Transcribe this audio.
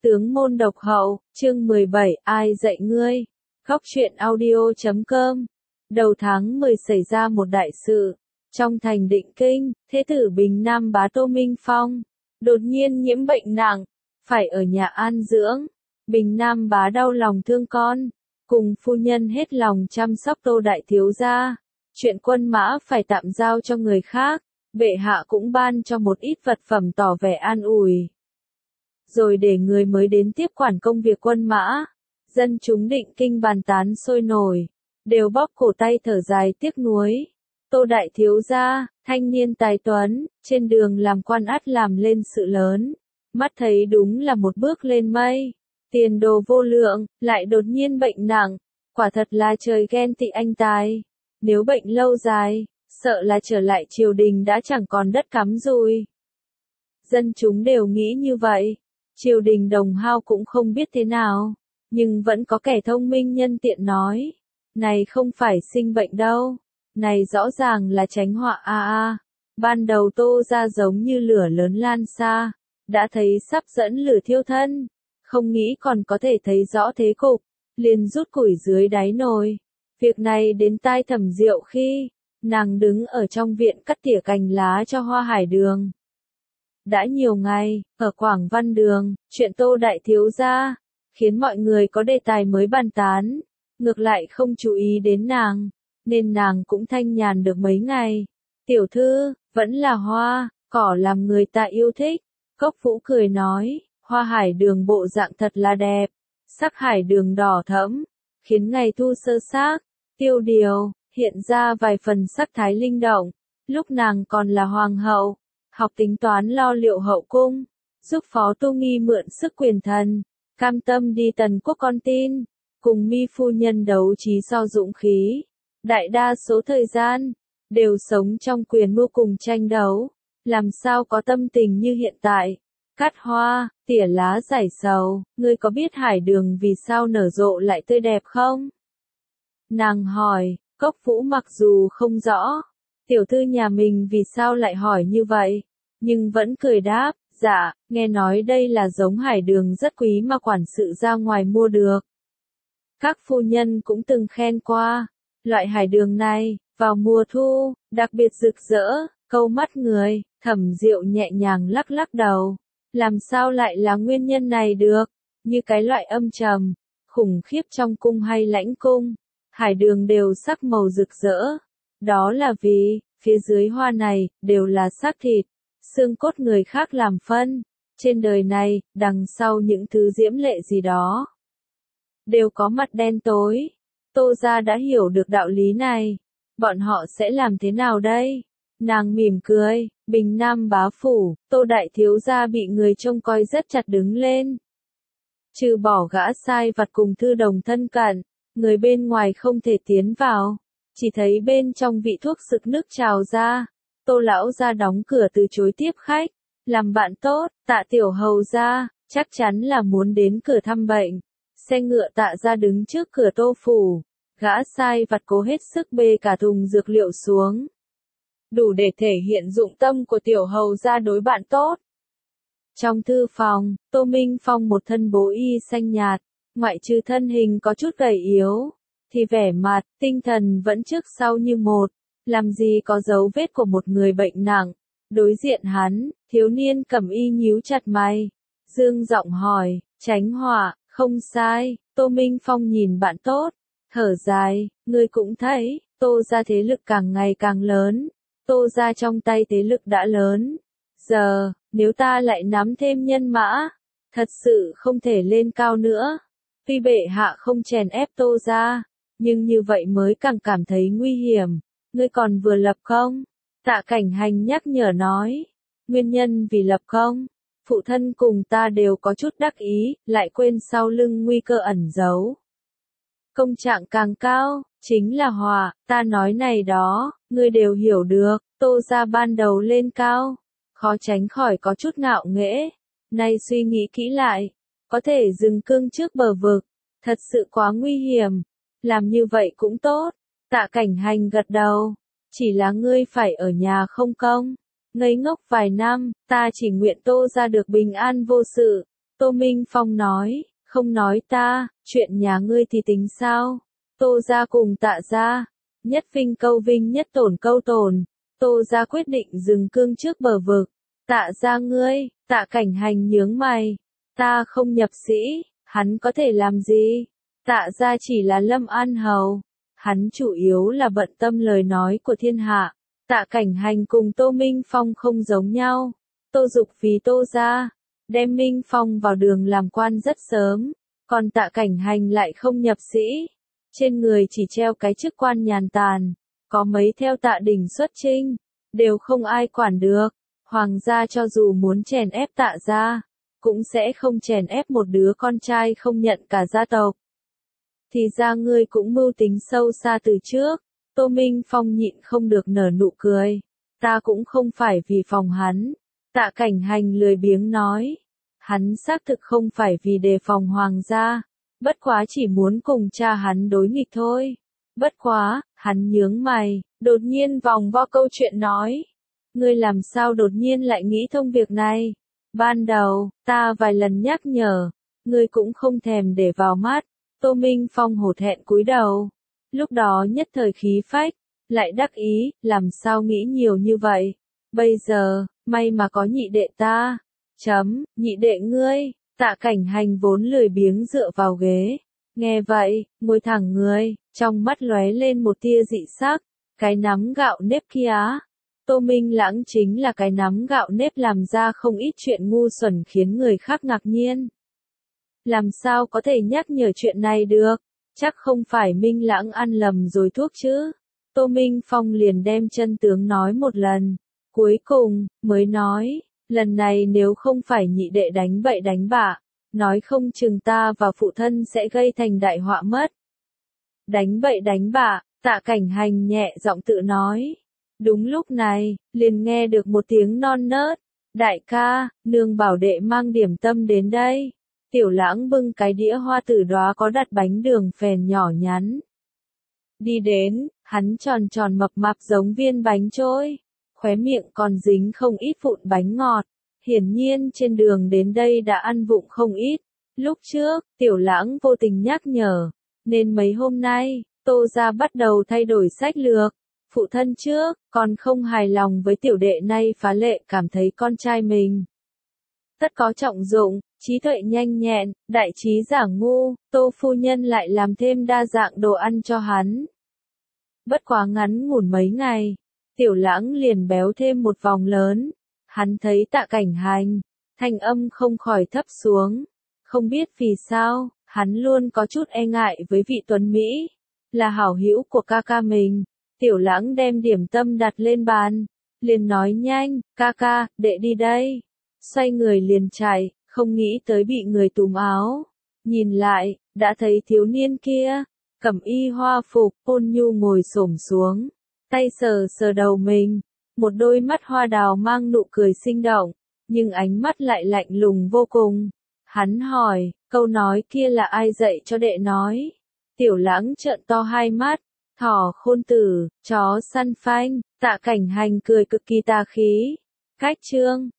Tướng môn độc hậu, chương 17, ai dạy ngươi? Góc truyện audio.com. Đầu tháng 10 xảy ra một đại sự. Trong thành Định Kinh, Thế tử Bình Nam Bá Tô Minh Phong đột nhiên nhiễm bệnh nặng, phải ở nhà an dưỡng. Bình Nam Bá đau lòng thương con, cùng phu nhân hết lòng chăm sóc Tô đại thiếu gia. Chuyện quân mã phải tạm giao cho người khác, bệ hạ cũng ban cho một ít vật phẩm tỏ vẻ an ủi. Rồi để người mới đến tiếp quản công việc quân mã. Dân chúng Định Kinh bàn tán sôi nổi, đều bóp cổ tay thở dài tiếc nuối. Tô đại thiếu gia, thanh niên tài tuấn, trên đường làm quan ắt làm lên sự lớn. Mắt thấy đúng là một bước lên mây, tiền đồ vô lượng, lại đột nhiên bệnh nặng. Quả thật là trời ghen tị anh tài. Nếu bệnh lâu dài, sợ là trở lại triều đình đã chẳng còn đất cắm rùi. Dân chúng đều nghĩ như vậy. Triều đình Đồng Hao cũng không biết thế nào, nhưng vẫn có kẻ thông minh nhân tiện nói, này không phải sinh bệnh đâu, này rõ ràng là tránh họa a. Ban đầu Tô ra giống như lửa lớn lan xa, đã thấy sắp dẫn lửa thiêu thân, không nghĩ còn có thể thấy rõ thế cục, liền rút củi dưới đáy nồi. Việc này đến tai Thẩm Diệu khi nàng đứng ở trong viện cắt tỉa cành lá cho Hoa Hải Đường. Đã nhiều ngày, ở Quảng Văn Đường, chuyện Tô đại thiếu gia, khiến mọi người có đề tài mới bàn tán, ngược lại không chú ý đến nàng, nên nàng cũng thanh nhàn được mấy ngày. Tiểu thư, vẫn là hoa, cỏ làm người ta yêu thích. Cốc Vũ cười nói, Hoa Hải Đường bộ dạng thật là đẹp, sắc hải đường đỏ thẫm, khiến ngày thu sơ xác, tiêu điều, hiện ra vài phần sắc thái linh động. Lúc nàng còn là hoàng hậu, học tính toán lo liệu hậu cung, giúp Phó Tu Nghi mượn sức quyền thần, cam tâm đi tần quốc con tin, cùng Mi phu nhân đấu trí so dũng khí. Đại đa số thời gian, đều sống trong quyền mưu cùng tranh đấu, làm sao có tâm tình như hiện tại. Cắt hoa, tỉa lá giải sầu, ngươi có biết Hải Đường vì sao nở rộ lại tươi đẹp không? Nàng hỏi. Cốc Vũ mặc dù không rõ tiểu thư nhà mình vì sao lại hỏi như vậy, nhưng vẫn cười đáp, dạ, nghe nói đây là giống hải đường rất quý mà quản sự ra ngoài mua được. Các phu nhân cũng từng khen qua, loại hải đường này, vào mùa thu, đặc biệt rực rỡ, câu mắt người. Thẩm Diệu nhẹ nhàng lắc lắc đầu, làm sao lại là nguyên nhân này được, như cái loại âm trầm, khủng khiếp trong cung hay lãnh cung, hải đường đều sắc màu rực rỡ. Đó là vì, phía dưới hoa này, đều là xác thịt, xương cốt người khác làm phân. Trên đời này, đằng sau những thứ diễm lệ gì đó, đều có mặt đen tối. Tô gia đã hiểu được đạo lý này. Bọn họ sẽ làm thế nào đây? Nàng mỉm cười, Bình Nam bá phủ, Tô đại thiếu gia bị người trông coi rất chặt đứng lên. Trừ bỏ gã sai vặt cùng thư đồng thân cận, người bên ngoài không thể tiến vào. Chỉ thấy bên trong vị thuốc sực nước trào ra. Tô lão gia đóng cửa từ chối tiếp khách. Làm bạn tốt, Tạ tiểu hầu gia, chắc chắn là muốn đến cửa thăm bệnh. Xe ngựa Tạ gia đứng trước cửa Tô phủ. Gã sai vặt cố hết sức bê cả thùng dược liệu xuống, đủ để thể hiện dụng tâm của tiểu hầu gia đối bạn tốt. Trong thư phòng, Tô Minh Phong một thân bố y xanh nhạt, ngoại trừ thân hình có chút gầy yếu, thì vẻ mặt, tinh thần vẫn trước sau như một, làm gì có dấu vết của một người bệnh nặng. Đối diện hắn, thiếu niên cẩm y nhíu chặt mày, dương giọng hỏi, tránh họa, không sai. Tô Minh Phong nhìn bạn tốt, thở dài, ngươi cũng thấy, Tô gia thế lực càng ngày càng lớn, Tô gia trong tay thế lực đã lớn. Giờ, nếu ta lại nắm thêm nhân mã, thật sự không thể lên cao nữa. Tuy bệ hạ không chèn ép Tô gia, nhưng như vậy mới càng cảm thấy nguy hiểm. Ngươi còn vừa lập công? Tạ Cảnh Hành nhắc nhở nói. Nguyên nhân vì lập công, phụ thân cùng ta đều có chút đắc ý, lại quên sau lưng nguy cơ ẩn giấu. Công trạng càng cao, chính là họa, ta nói này đó, ngươi đều hiểu được. Tô gia ban đầu lên cao, khó tránh khỏi có chút ngạo nghễ. Nay suy nghĩ kỹ lại, có thể dừng cương trước bờ vực, thật sự quá nguy hiểm. Làm như vậy cũng tốt. Tạ Cảnh Hành gật đầu. Chỉ là ngươi phải ở nhà không công, ngây ngốc vài năm, ta chỉ nguyện Tô gia được bình an vô sự. Tô Minh Phong nói, không nói ta, chuyện nhà ngươi thì tính sao? Tô gia cùng Tạ gia, nhất vinh câu vinh nhất tổn câu tổn, Tô gia quyết định dừng cương trước bờ vực. Tạ gia ngươi, Tạ Cảnh Hành nhướng mày, ta không nhập sĩ, hắn có thể làm gì? Tạ gia chỉ là Lâm An hầu, hắn chủ yếu là bận tâm lời nói của thiên hạ. Tạ Cảnh Hành cùng Tô Minh Phong không giống nhau. Tô Dục vì Tô gia, đem Minh Phong vào đường làm quan rất sớm, còn Tạ Cảnh Hành lại không nhập sĩ, trên người chỉ treo cái chức quan nhàn tàn, có mấy theo Tạ Đình xuất chinh, đều không ai quản được. Hoàng gia cho dù muốn chèn ép Tạ gia, cũng sẽ không chèn ép một đứa con trai không nhận cả gia tộc. Thì ra ngươi cũng mưu tính sâu xa từ trước. Tô Minh Phong nhịn không được nở nụ cười. Ta cũng không phải vì phòng hắn. Tạ Cảnh Hành lười biếng nói. Hắn xác thực không phải vì đề phòng hoàng gia. Bất quá chỉ muốn cùng cha hắn đối nghịch thôi. Bất quá, hắn nhướng mày, đột nhiên vòng vo câu chuyện nói. Ngươi làm sao đột nhiên lại nghĩ thông việc này? Ban đầu, ta vài lần nhắc nhở, ngươi cũng không thèm để vào mắt. Tô Minh Phong hổ thẹn cúi đầu. Lúc đó nhất thời khí phách, lại đắc ý, làm sao nghĩ nhiều như vậy. Bây giờ, may mà có nhị đệ ta. Nhị đệ ngươi, Tạ Cảnh Hành vốn lười biếng dựa vào ghế. Nghe vậy, ngồi thẳng người, trong mắt lóe lên một tia dị sắc. Cái nắm gạo nếp kia. Tô Minh Lãng chính là cái nắm gạo nếp làm ra không ít chuyện ngu xuẩn khiến người khác ngạc nhiên. Làm sao có thể nhắc nhở chuyện này được? Chắc không phải Minh Lãng ăn lầm rồi thuốc chứ. Tô Minh Phong liền đem chân tướng nói một lần. Cuối cùng, mới nói, lần này nếu không phải nhị đệ đánh bậy đánh bạ, nói không chừng ta và phụ thân sẽ gây thành đại họa mất. Đánh bậy đánh bạ, Tạ Cảnh Hành nhẹ giọng tự nói. Đúng lúc này, liền nghe được một tiếng non nớt. Đại ca, nương bảo đệ mang điểm tâm đến đây. Tiểu Lãng bưng cái đĩa hoa tử đóa có đặt bánh đường phèn nhỏ nhắn. Đi đến, hắn tròn tròn mập mạp giống viên bánh trôi. Khóe miệng còn dính không ít vụn bánh ngọt. Hiển nhiên trên đường đến đây đã ăn vụng không ít. Lúc trước, Tiểu Lãng vô tình nhắc nhở. Nên mấy hôm nay, Tô gia bắt đầu thay đổi sách lược. Phụ thân trước, còn không hài lòng với tiểu đệ nay phá lệ cảm thấy con trai mình tất có trọng dụng, trí tuệ nhanh nhẹn, đại trí giả ngu, Tô phu nhân lại làm thêm đa dạng đồ ăn cho hắn. Bất quá ngắn ngủn mấy ngày, Tiểu Lãng liền béo thêm một vòng lớn. Hắn thấy Tạ Cảnh Hành, thanh âm không khỏi thấp xuống. Không biết vì sao, hắn luôn có chút e ngại với vị Tuấn Mỹ, là hảo hữu của ca ca mình. Tiểu Lãng đem điểm tâm đặt lên bàn, liền nói nhanh, ca ca, đệ đi đây. Xoay người liền chạy, không nghĩ tới bị người túm áo. Nhìn lại, đã thấy thiếu niên kia, cẩm y hoa phục, ôn nhu ngồi xổm xuống, tay sờ sờ đầu mình, một đôi mắt hoa đào mang nụ cười sinh động, nhưng ánh mắt lại lạnh lùng vô cùng. Hắn hỏi, câu nói kia là ai dạy cho đệ nói? Tiểu Lãng trợn to hai mắt, thỏ khôn tử, chó săn phanh. Tạ Cảnh Hành cười cực kỳ tà khí. Cách chương